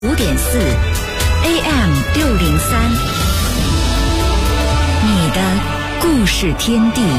5.4 AM 603，你的故事天地。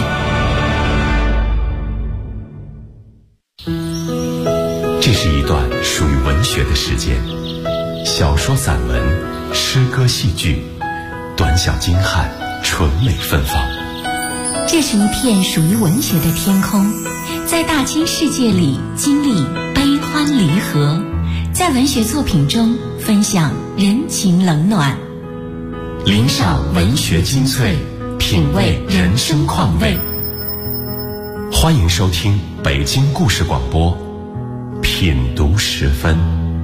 这是一段属于文学的时间，小说、散文、诗歌、戏剧，短小精悍，纯美芬芳。 这是一片属于文学的天空，在大千世界里经历悲欢离合，在文学作品中分享人情冷暖， 领赏文学精粹，品味人生况味。欢迎收听北京故事广播品读时分。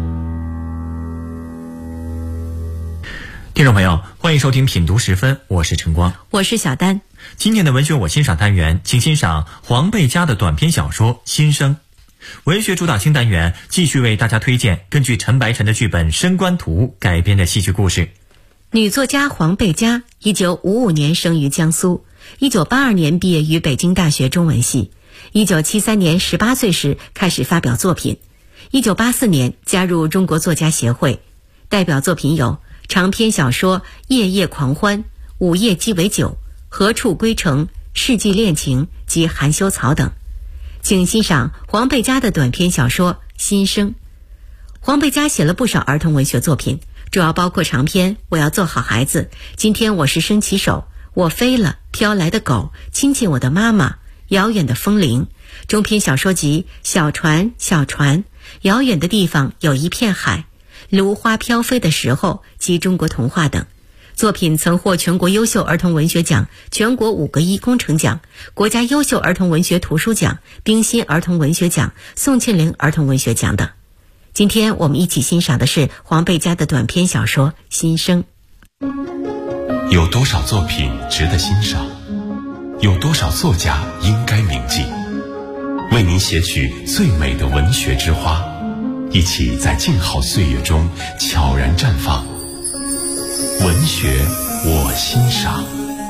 听众朋友，欢迎收听品读时分，我是晨光， 我是小丹。 今天的文学我欣赏单元，请欣赏黄贝佳的短篇小说《新生》。文学主打星单元继续为大家推荐根据陈白尘的剧本《升官图》改编的戏剧故事。 女作家黄贝佳1955年生于江苏，1982年毕业于北京大学中文系，1973年18岁时开始发表作品，1984年加入中国作家协会，代表作品有长篇小说《夜夜狂欢》《午夜鸡尾酒》《何处归程》《世纪恋情》及《含羞草》等。请欣赏黄贝佳的短篇小说《新生》。黄贝佳写了不少儿童文学作品，主要包括长篇《我要做好孩子》《今天我是升旗手》《我飞了》《飘来的狗》《亲近我的妈妈》《遥远的风铃》，中篇小说集《小船小船》《遥远的地方有一片海》《芦花飘飞的时候》及中国童话等。作品曾获全国优秀儿童文学奖、全国5个1工程奖、国家优秀儿童文学图书奖、冰心儿童文学奖、宋庆龄儿童文学奖等。今天我们一起欣赏的是黄贝佳的短篇小说《新生》。 有多少作品值得欣赏？有多少作家应该铭记？为您写取最美的文学之花，一起在静好岁月中悄然绽放。文学我欣赏。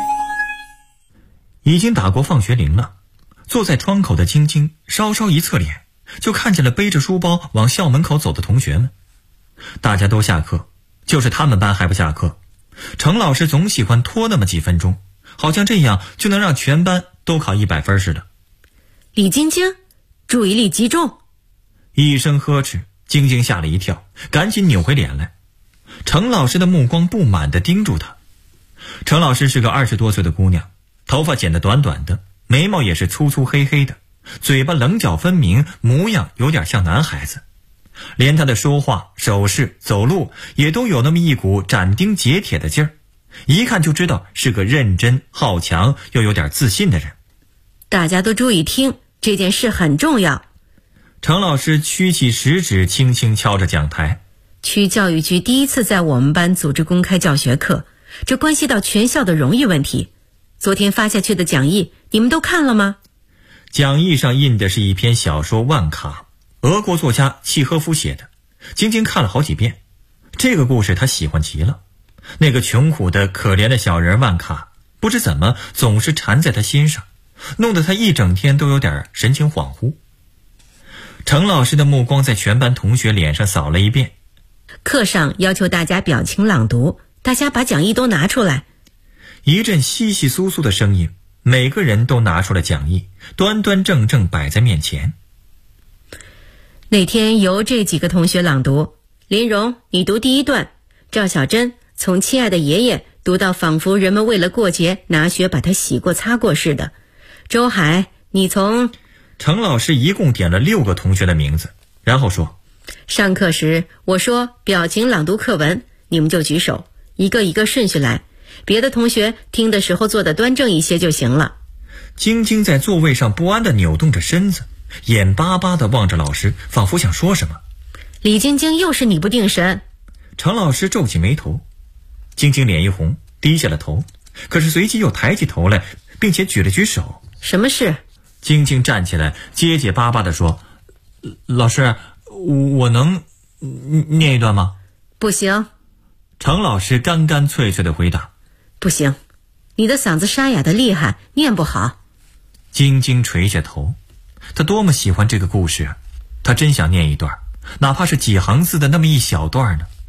已经打过放学铃了，坐在窗口的晶晶稍稍一侧脸，就看见了背着书包往校门口走的同学们。大家都下课，就是他们班还不下课。程老师总喜欢拖那么几分钟，好像这样就能让全班都考100分似的。 李晶晶，注意力集中！ 一声呵斥，晶晶吓了一跳，赶紧扭回脸来。程老师的目光不满地盯住她。程老师是个20多岁的姑娘，头发剪得短短的，眉毛也是粗粗黑黑的，嘴巴棱角分明，模样有点像男孩子。连她的说话、手势、走路也都有那么一股斩钉截铁的劲儿，一看就知道是个认真、好强又有点自信的人。 大家都注意听，这件事很重要。 程老师屈起食指，轻轻敲着讲台。 区教育局第一次在我们班组织公开教学课，这关系到全校的荣誉问题。昨天发下去的讲义，你们都看了吗？ 讲义上印的是一篇小说《万卡》，俄国作家契诃夫写的。晶晶看了好几遍，这个故事她喜欢极了。那个穷苦的可怜的小人万卡，不知怎么总是缠在她心上，弄得她一整天都有点神情恍惚。程老师的目光在全班同学脸上扫了一遍。 课上要求大家表情朗读，大家把讲义都拿出来。 一阵窸窸窣窣的声音，每个人都拿出了讲义，端端正正摆在面前。 那天由这几个同学朗读，林荣，你读第1段，赵小珍从亲爱的爷爷读到仿佛人们为了过节拿雪把它洗过擦过似的。周海，你从…… 程老师一共点了6个同学的名字，然后说， 上课时我说表情朗读课文，你们就举手，一个一个顺序来，别的同学听的时候坐得端正一些就行了。 晶晶在座位上不安地扭动着身子，眼巴巴地望着老师，仿佛想说什么。 李晶晶，又是你不定神。 程老师皱起眉头。晶晶脸一红，低下了头，可是随即又抬起头来，并且举了举手。 什么事？ 晶晶站起来，结结巴巴地说，老师，我能念一段吗？ 不行。 程老师干干脆脆地回答， 不行，你的嗓子沙哑得厉害，念不好。 晶晶垂下头，她多么喜欢这个故事啊！她真想念一段，哪怕是几行字的那么一小段呢，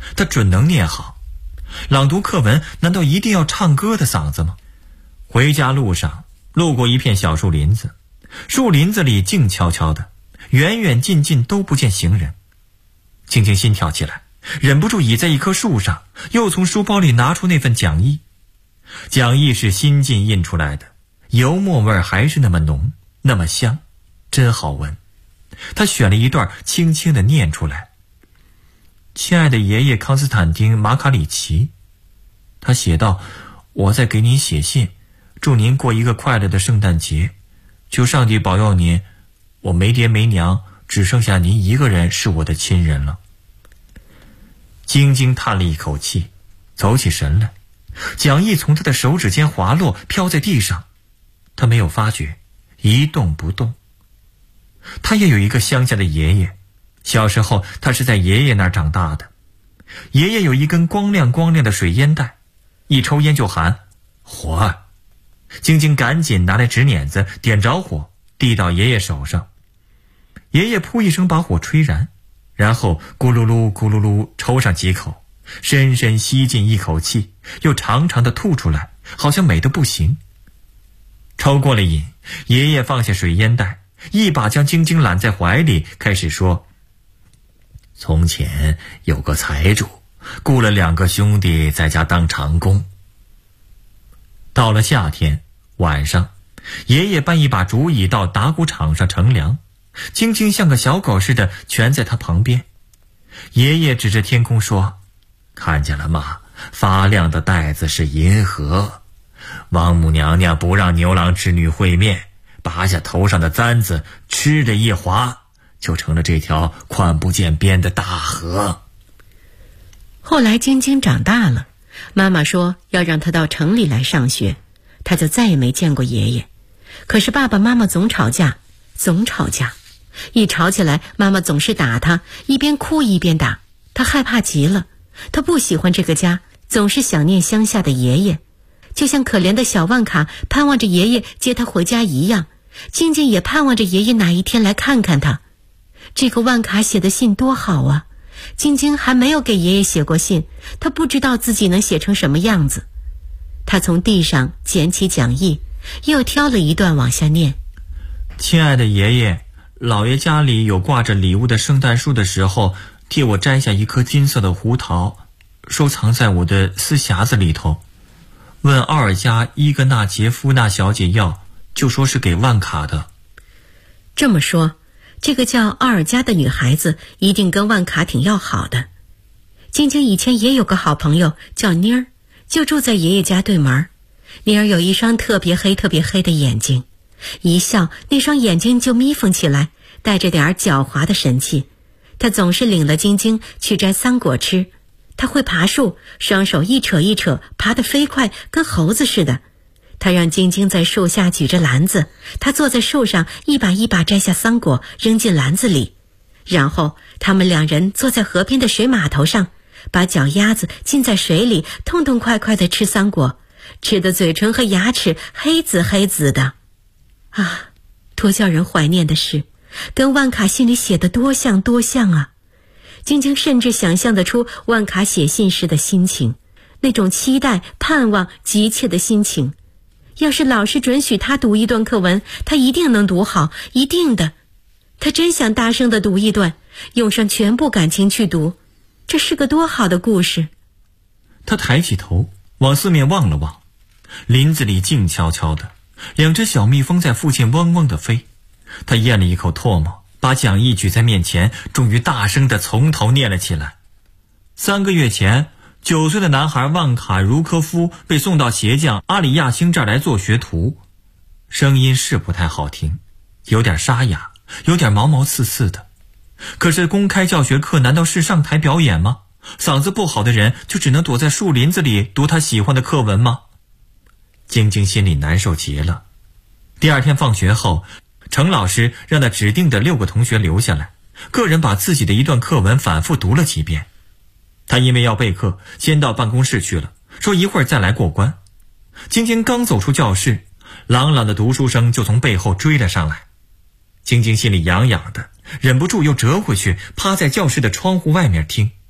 他准能念好。朗读课文难道一定要唱歌的嗓子吗？回家路上路过一片小树林子，树林子里静悄悄的，远远近近都不见行人。晶晶心跳起来，忍不住倚在一棵树上，又从书包里拿出那份讲义。讲义是新近印出来的，油墨味还是那么浓，那么香，真好闻。他选了一段轻轻地念出来。亲爱的爷爷康斯坦丁·马卡里奇，他写道，我在给您写信，祝您过一个快乐的圣诞节，求上帝保佑您，我没爹没娘，只剩下您一个人是我的亲人了。晶晶叹了一口气，走起神来，讲义从他的手指间滑落，飘在地上，他没有发觉，一动不动。他也有一个乡下的爷爷，小时候他是在爷爷那儿长大的。爷爷有一根光亮光亮的水烟袋，一抽烟就喊火儿。晶晶赶紧拿来纸捻子，点着火，递到爷爷手上。爷爷噗一声把火吹燃，然后咕噜噜咕噜噜抽上几口，深深吸进一口气，又长长的吐出来，好像美得不行。抽过了瘾，爷爷放下水烟袋，一把将晶晶揽在怀里，开始说，从前有个财主，雇了2个兄弟在家当长工。到了夏天晚上，爷爷搬一把竹椅到打谷场上乘凉，晶晶像个小狗似的蜷在他旁边。爷爷指着天空说，看见了吗？发亮的带子是银河。王母娘娘不让牛郎织女会面，拔下头上的簪子，吃着一划，就成了这条宽不见边的大河。 后来晶晶长大了，妈妈说要让她到城里来上学，她就再也没见过爷爷。可是爸爸妈妈总吵架，一吵起来，妈妈总是打她，一边哭一边打。她害怕极了，她不喜欢这个家，总是想念乡下的爷爷，就像可怜的小万卡盼望着爷爷接她回家一样。晶晶也盼望着爷爷哪一天来看看她。这个万卡写的信多好啊！晶晶还没有给爷爷写过信，她不知道自己能写成什么样子。她从地上捡起讲义，又挑了一段往下念。 亲爱的爷爷，老爷家里有挂着礼物的圣诞树的时候，替我摘下一颗金色的胡桃，收藏在我的丝匣子里头。问奥尔加伊格纳杰夫娜小姐要，就说是给万卡的。 这么说，这个叫奥尔加的女孩子一定跟万卡挺要好的。晶晶以前也有个好朋友叫妮儿，就住在爷爷家对门。妮儿有一双特别黑的眼睛，一笑那双眼睛就眯缝起来，带着点狡猾的神气。她总是领了晶晶去摘桑果吃。她会爬树，双手一扯一扯，爬得飞快，跟猴子似的。她让晶晶在树下举着篮子，她坐在树上一把一把摘下桑果扔进篮子里，然后他们2人坐在河边的水码头上，把脚丫子浸在水里，痛痛快快地吃桑果，吃的嘴唇和牙齿黑紫的。啊，多叫人怀念的事，跟万卡信里写的多像啊！晶晶甚至想象得出万卡写信时的心情，那种期待、盼望、急切的心情。要是老师准许他读一段课文，他一定能读好，一定的。他真想大声地读一段，用上全部感情去读，这是个多好的故事。 他抬起头往四面望了望，林子里静悄悄的，2只小蜜蜂在附近嗡嗡地飞。他咽了一口唾沫，把讲义举在面前，终于大声地从头念了起来。3个月前，9岁的男孩万卡茹科夫被送到鞋匠阿里亚星这儿来做学徒，声音是不太好听，有点沙哑，有点毛毛刺刺的。可是公开教学课难道是上台表演吗？嗓子不好的人就只能躲在树林子里读他喜欢的课文吗？晶晶心里难受极了。第2天放学后，程老师让他指定的6个同学留下来，个人把自己的一段课文反复读了几遍。他因为要备课，先到办公室去了，说一会儿再来过关。晶晶刚走出教室，朗朗的读书声就从背后追了上来。晶晶心里痒痒的，忍不住又折回去，趴在教室的窗户外面听。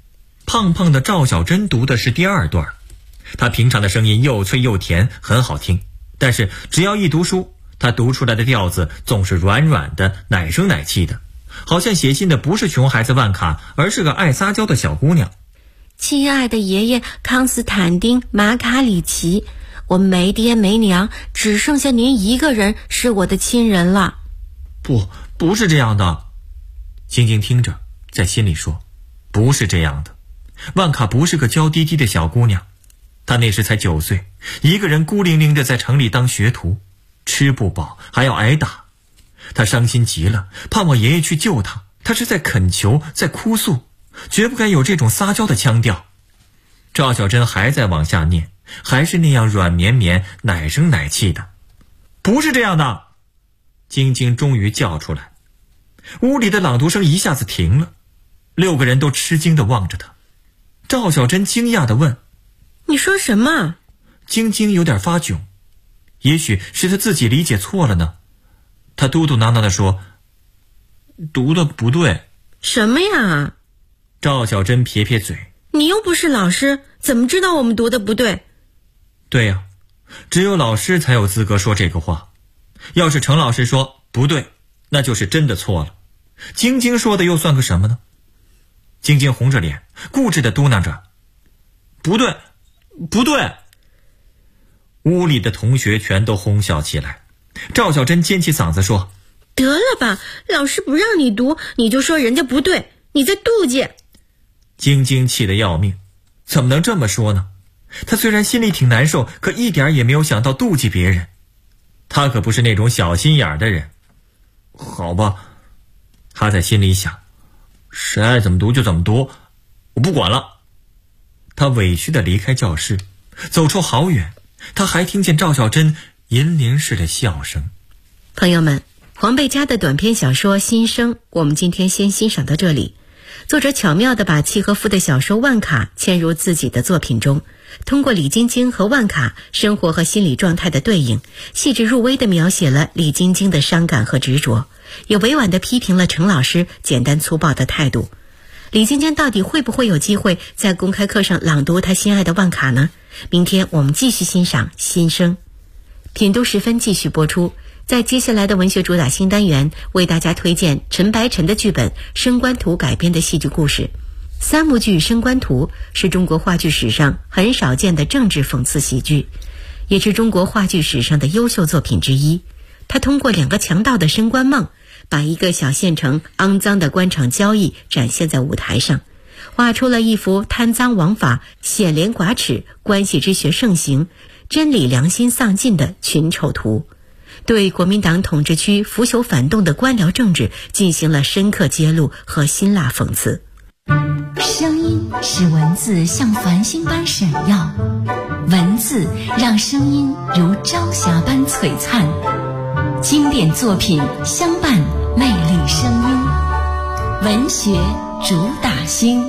胖胖的赵小珍读的是第2段。她平常的声音又脆又甜，很好听，但是只要一读书，她读出来的调子总是软软的，奶声奶气的，好像写信的不是熊孩子万卡，而是个爱撒娇的小姑娘。 亲爱的爷爷康斯坦丁·马卡里奇，我没爹没娘，只剩下您一个人是我的亲人了。 不是这样的。晶晶听着，在心里说，不是这样的。万卡不是个娇滴滴的小姑娘，她那时才9岁，一个人孤零零的在城里当学徒，吃不饱还要挨打。她伤心极了，盼望爷爷去救她。她是在恳求，在哭诉，绝不该有这种撒娇的腔调。赵小珍还在往下念，还是那样软绵绵，奶声奶气的。不是这样的。晶晶终于叫出来。屋里的朗读声一下子停了，6个人都吃惊地望着她。赵小珍惊讶地问： 你说什么？ 晶晶有点发窘，也许是她自己理解错了呢。她嘟嘟囔囔地说：读的不对。 什么呀？ 赵小珍撇撇嘴： 你又不是老师，怎么知道我们读的不对？ 对呀，只有老师才有资格说这个话。要是程老师说不对，那就是真的错了。晶晶说的又算个什么呢？晶晶红着脸，固执地嘟囔着：不对，不对。屋里的同学全都哄笑起来。赵小珍尖起嗓子说： 得了吧，老师不让你读，你就说人家不对，你在妒忌。 晶晶气得要命，怎么能这么说呢？她虽然心里挺难受，可一点也没有想到妒忌别人。她可不是那种小心眼的人。好吧，她在心里想，谁爱怎么读就怎么读，我不管了。她委屈地离开教室，走出好远，她还听见赵小珍银铃似的笑声。 朋友们，黄贝佳的短篇小说《新生》，我们今天先欣赏到这里。作者巧妙地把契诃夫的小说《万卡》嵌入自己的作品中，通过李晶晶和万卡生活和心理状态的对应，细致入微地描写了李晶晶的伤感和执着，也委婉地批评了程老师简单粗暴的态度。李晶晶到底会不会有机会在公开课上朗读她心爱的万卡呢？明天我们继续欣赏《新生》。品读时分继续播出。在接下来的文学主打新单元，为大家推荐陈白晨的剧本《升官图》改编的戏剧故事。3幕剧《升官图》是中国话剧史上很少见的政治讽刺喜剧，也是中国话剧史上的优秀作品之一。它通过2个强盗的升官梦，把一个小县城肮脏的官场交易展现在舞台上，画出了一幅贪赃枉法、显廉寡耻、关系之学盛行、真理良心丧尽的群丑图，对国民党统治区腐朽反动的官僚政治进行了深刻揭露和辛辣讽刺。 声音使文字像繁星般闪耀，文字让声音如朝霞般璀璨。经典作品相伴，魅力声音，文学主打星。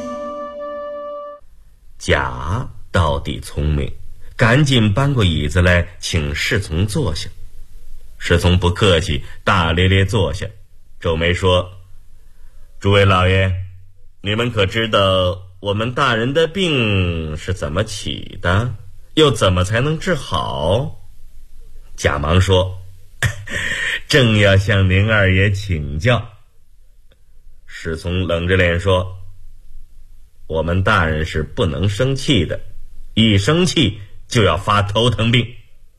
甲到底聪明，赶紧搬过椅子来，请侍从坐下。侍从不客气，大咧咧坐下，皱眉说：诸位老爷，你们可知道我们大人的病是怎么起的，又怎么才能治好？甲忙说：正要向您二爷请教。侍从冷着脸说：我们大人是不能生气的，一生气就要发头疼病。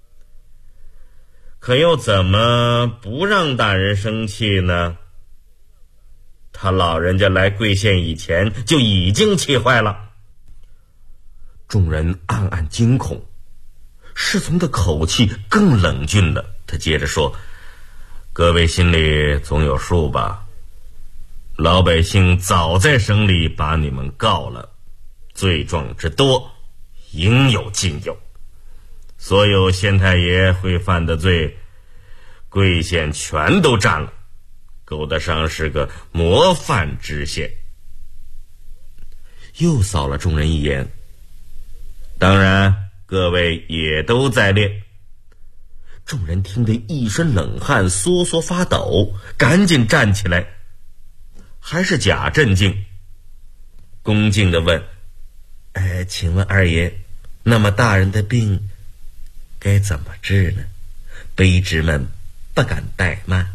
可又怎么不让大人生气呢？他老人家来贵县以前就已经气坏了。众人暗暗惊恐，侍从的口气更冷峻了。他接着说：各位心里总有数吧，老百姓早在省里把你们告了，罪状之多，应有尽有。所有县太爷会犯的罪，贵县全都占了，够得上是个模范知县。又扫了众人一眼，当然各位也都在列。众人听得一身冷汗，缩缩发抖，赶紧站起来。还是甲镇静，恭敬地问： 请问二爷，那么大人的病该怎么治呢？卑职们不敢怠慢。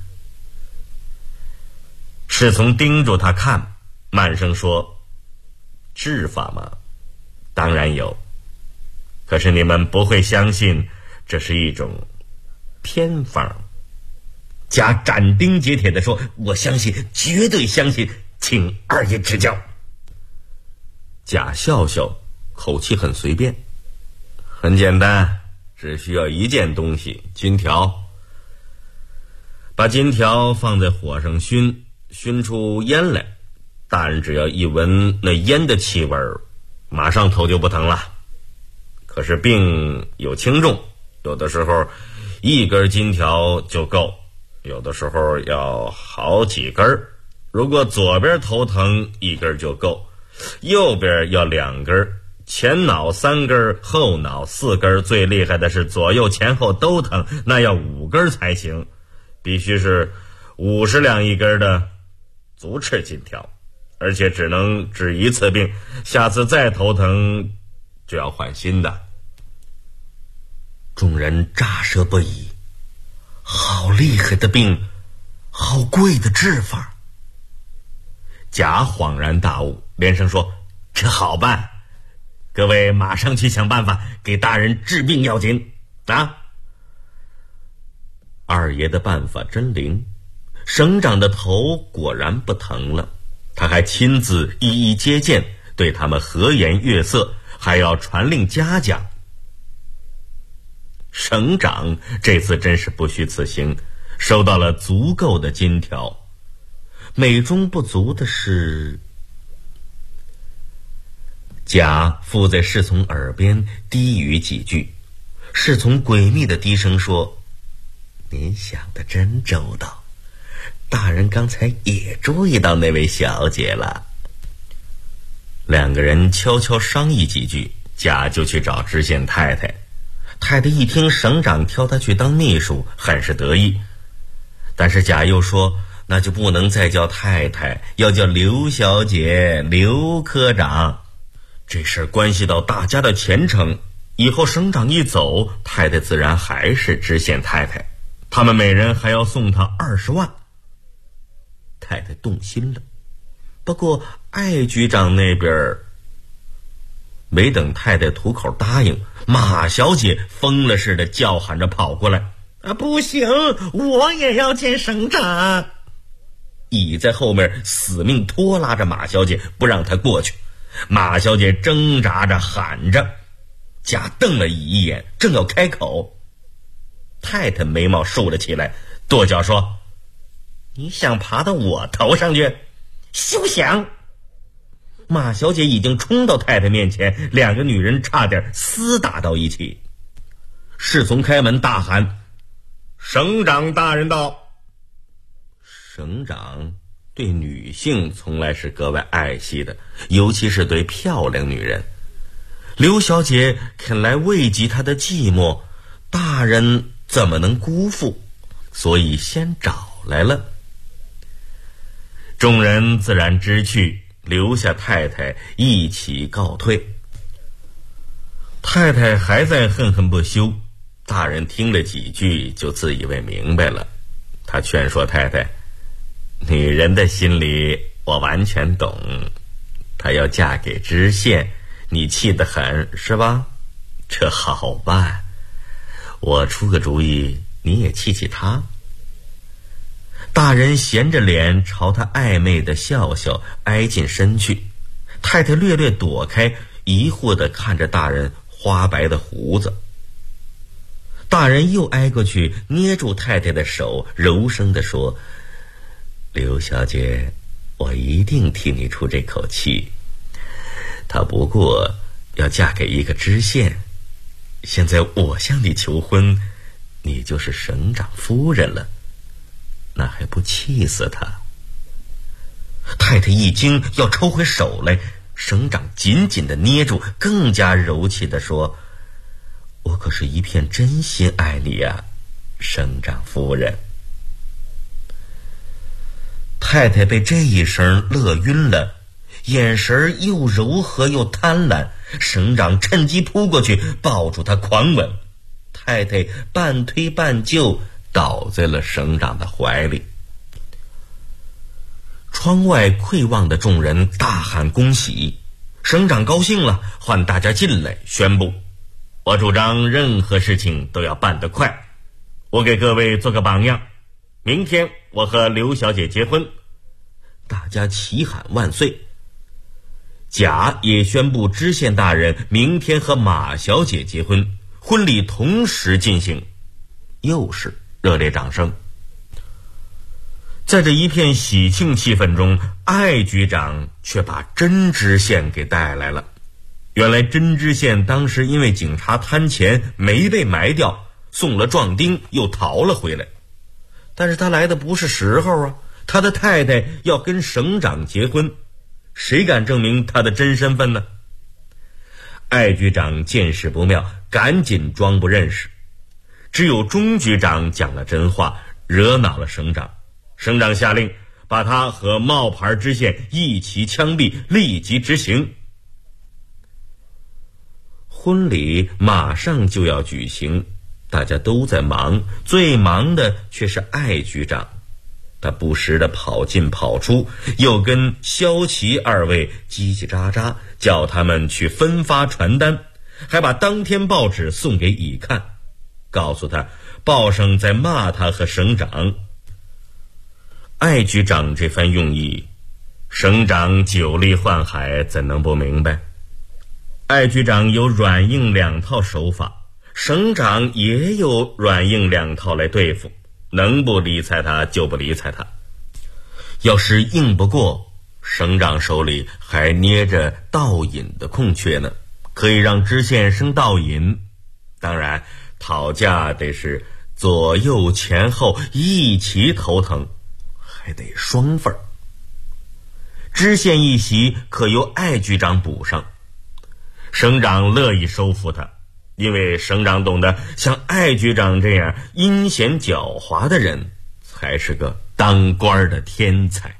侍从盯住他看，慢声说：治法嘛，当然有，可是你们不会相信这是一种偏方。贾斩钉截铁地说：我相信，绝对相信，请二爷指教。贾笑笑，口气很随便：很简单，只需要一件东西，金条。把金条放在火上熏，熏出烟来，大人只要一闻那烟的气味，马上头就不疼了。可是病有轻重，有的时候一根金条就够，有的时候要好几根。如果左边头疼一根就够，右边要2根，前脑3根，后脑4根，最厉害的是左右前后都疼，那要5根才行。必须是50两一根的足赤金条，而且只能治1次病，下次再头疼就要换新的。众人乍舌不已，好厉害的病，好贵的治法。贾恍然大悟，连声说：这好办，各位马上去想办法给大人治病要紧啊！二爷的办法真灵，省长的头果然不疼了，他还亲自一一接见，对他们和颜悦色，还要传令嘉奖。省长这次真是不虚此行，收到了足够的金条。美中不足的是，贾附在侍从耳边低语几句，侍从诡秘的低声说：您想得真周到，大人刚才也注意到那位小姐了。2个人悄悄商议几句，贾就去找知县太太。太太一听省长挑他去当秘书，很是得意。但是贾又说，那就不能再叫太太，要叫刘小姐、刘科长。这事关系到大家的前程，以后省长一走，太太自然还是知县太太，他们每人还要送他20万。太太动心了，不过艾局长那边没等太太吐口答应，马小姐疯了似的叫喊着跑过来：不行，我也要见省长！乙在后面死命拖拉着马小姐，不让她过去。马小姐挣扎着喊着，贾瞪了乙一眼，正要开口，太太眉毛竖了起来，跺脚说：你想爬到我头上去？休想！马小姐已经冲到太太面前，2个女人差点厮打到一起。侍从开门大喊：省长大人到！省长对女性从来是格外爱惜的，尤其是对漂亮女人。刘小姐肯来慰藉她的寂寞，大人怎么能辜负？所以先找来了。众人自然知趣，留下太太一起告退。太太还在恨恨不休，大人听了几句就自以为明白了。他劝说太太：女人的心理我完全懂，她要嫁给知县，你气得很是吧？这好办，我出个主意，你也气气她。大人闲着脸朝他暧昧的笑笑，挨近身去。太太略略躲开，疑惑地看着大人花白的胡子。大人又挨过去，捏住太太的手，柔声地说：刘小姐，我一定替你出这口气。她不过要嫁给一个知县，现在我向你求婚，你就是省长夫人了，那还不气死她？太太一惊，要抽回手来，省长紧紧地捏住，更加柔气地说：我可是一片真心爱你呀，省长夫人。太太被这一声乐晕了，眼神又柔和又贪婪， 省长趁机扑过去抱住他狂吻，太太半推半就倒在了省长的怀里。窗外窥望的众人大喊恭喜，省长高兴了，唤大家进来，宣布：我主张任何事情都要办得快，我给各位做个榜样，明天我和刘小姐结婚。大家齐喊万岁。甲也宣布知县大人明天和马小姐结婚，婚礼同时进行，又是热烈掌声。在这一片喜庆气氛中，艾局长却把甄知县给带来了。原来甄知县当时因为警察贪钱没被埋掉，送了壮丁又逃了回来。但是他来的不是时候啊，他的太太要跟省长结婚，谁敢证明他的真身份呢？艾局长见势不妙，赶紧装不认识。只有钟局长讲了真话，惹恼了省长。省长下令把他和冒牌知县一起枪毙，立即执行。婚礼马上就要举行，大家都在忙，最忙的却是艾局长。他不时地跑进跑出，又跟萧齐二位叽叽喳喳，叫他们去分发传单，还把当天报纸送给乙看，告诉他报上在骂他和省长。艾局长这番用意，省长久历宦海，怎能不明白？艾局长有软硬两套手法，省长也有软硬两套来对付，能不理睬他就不理睬他。要是硬不过，省长手里还捏着倒引的空缺呢，可以让知县升倒引。当然讨价得是左右前后一起头疼，还得双份。知县一席可由艾局长补上，省长乐意收服他，因为省长懂得像艾局长这样阴险狡猾的人才是个当官的天才。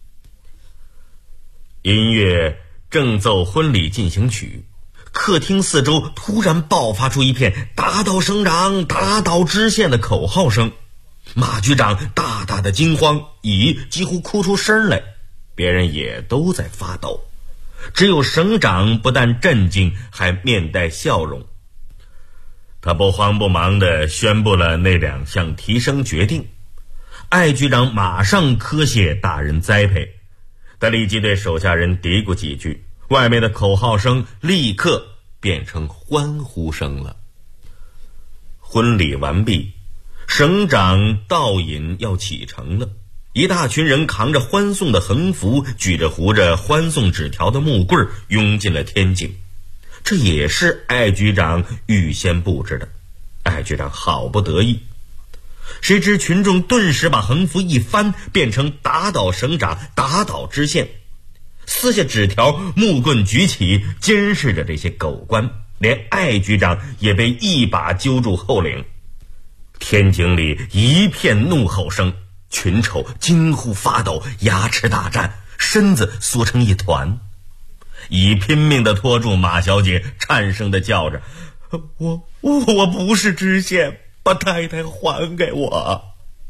音乐正奏婚礼进行曲，客厅四周突然爆发出一片打倒省长打倒知县的口号声。马局长大大的惊慌，乙几乎哭出声来，别人也都在发抖，只有省长不但镇静，还面带笑容。他不慌不忙地宣布了那2项提升决定。艾局长马上磕谢大人栽培，他立即对手下人嘀咕几句，外面的口号声立刻变成欢呼声了。婚礼完毕，省长倒引要启程了，一大群人扛着欢送的横幅，举着糊着欢送纸条的木棍涌进了天井。这也是艾局长预先布置的，艾局长好不得意。谁知群众顿时把横幅一翻，变成打倒省长打倒知县，撕下纸条，木棍举起，监视着这些狗官，连艾局长也被一把揪住后领。天井里一片怒吼声，群丑惊呼发抖，牙齿打颤，身子缩成一团。乙拼命地拖住马小姐，颤声地叫着：我不是知县，把太太还给我。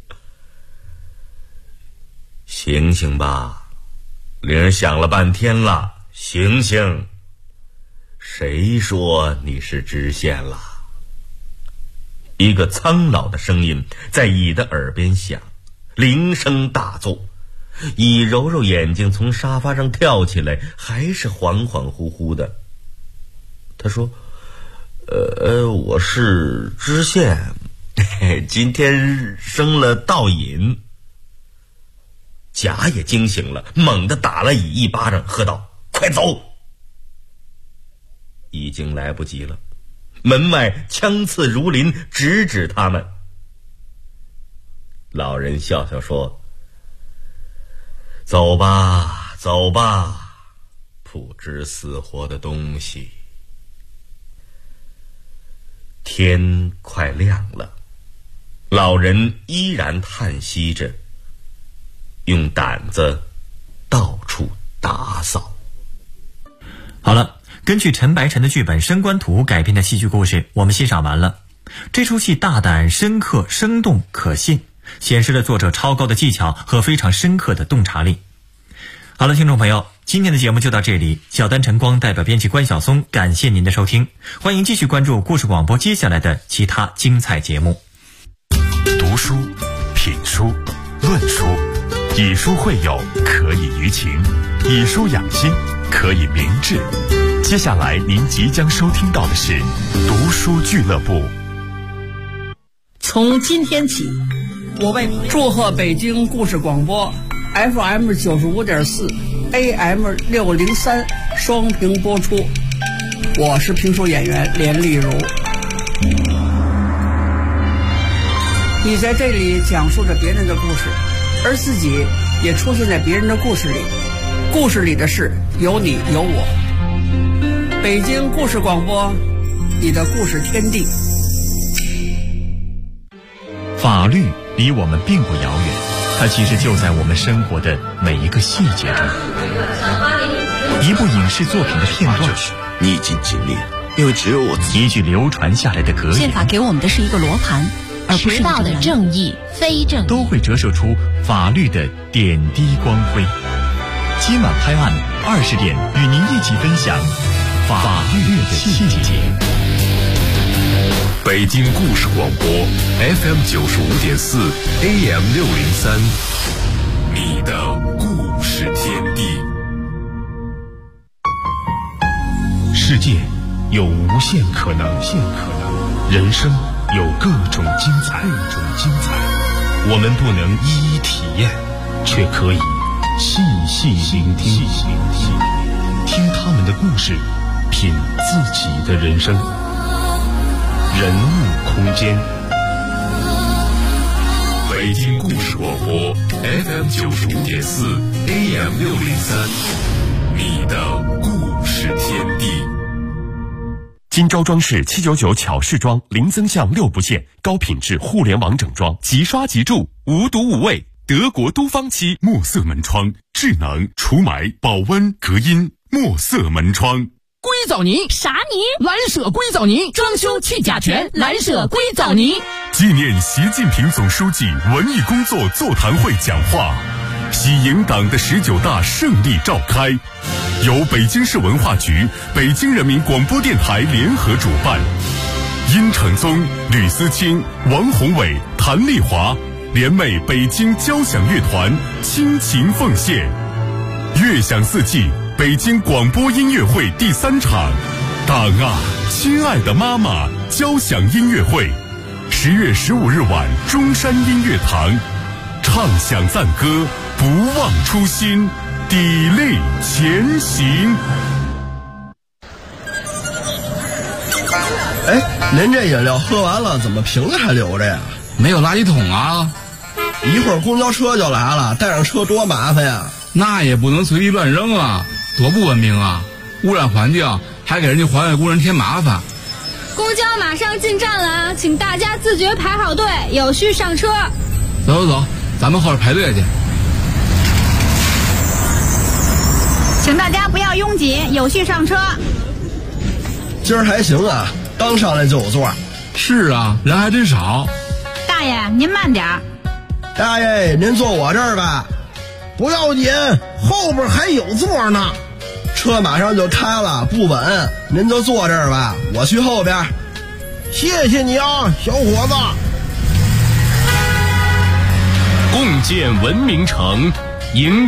醒醒吧，铃响了半天了，醒醒！谁说你是知县了？一个苍老的声音在乙的耳边响，铃声大作。乙揉揉眼睛，从沙发上跳起来，还是恍恍惚惚的。他说：我是知县，今天升了倒引。甲也惊醒了，猛地打了乙一巴掌，喝道：快走！已经来不及了，门外枪刺如林，直指他们。老人笑笑说：走吧，走吧，不知死活的东西。天快亮了，老人依然叹息着，用掸子到处打扫。 好了， 根据陈白尘的剧本《升官图》改编的戏剧故事我们欣赏完了。这出戏大胆、深刻、生动、可信，显示了作者超高的技巧和非常深刻的洞察力。好了，听众朋友，今天的节目就到这里。小丹晨光代表编辑关晓松，感谢您的收听，欢迎继续关注故事广播接下来的其他精彩节目。 读书、品书、论书，以书会友，可以娱情；以书养心，可以明志。接下来您即将收听到的是读书俱乐部。 从今天起，我为祝贺北京故事广播 FM 95.4 AM 603双屏播出。我是评书演员连丽如。你在这里讲述着别人的故事，而自己也出现在别人的故事里。故事里的事有你有我。北京故事广播，你的故事天地。 法律离我们并不遥远，它其实就在我们生活的每一个细节中。一部影视作品的片段， 你已经尽力了，因为只有我自己。 一句流传下来的格言， 宪法给我们的是一个罗盘，而不是道的正义、非正义， 都会折射出法律的点滴光辉。今晚拍案20点，与您一起分享法律的细节。北京故事广播 FM 95.4 AM 603，你的故事天地。世界有无限可能，人生有各种精彩。我们不能一一体验，却可以细细聆听，听他们的故事，品自己的人生。人物空间，北京故事广播 FM 95.4 AM 603，你的故事天地。金招装饰799巧饰装，零增项6不限，高品质互联网整装，即刷即住，无毒无味。德国都芳漆墨色门窗，智能除霾、保温、隔音，墨色门窗。 硅藻泥啥泥？ 蓝舍硅藻泥，装修去甲醛，蓝舍硅藻泥。 纪念习近平总书记文艺工作座谈会讲话，喜迎党的19大胜利召开，由北京市文化局、北京人民广播电台联合主办。殷承宗、吕思清、王宏伟、谭丽华联袂北京交响乐团倾情奉献。乐享四季北京广播音乐会第3场，党啊，亲爱的妈妈交响音乐会，10月15日晚中山音乐堂，唱响赞歌，不忘初心，砥砺前行。 哎，您这饮料喝完了，怎么瓶子还留着呀？ 没有垃圾桶啊！ 一会儿公交车就来了，带上车多麻烦呀！ 那也不能随地乱扔啊，多不文明啊！污染环境，还给人家环卫工人添麻烦。 公交马上进站了，请大家自觉排好队，有序上车。 走，咱们后边排队去。 请大家不要拥挤，有序上车。 今儿还行啊，刚上来就有座。 是啊，人还真少。 大爷，您慢点儿。 大爷，您坐我这儿吧。不要紧，后边还有座呢。车马上就开了，不稳，您就坐这儿吧，我去后边。谢谢你啊，小伙子。 共建文明城，迎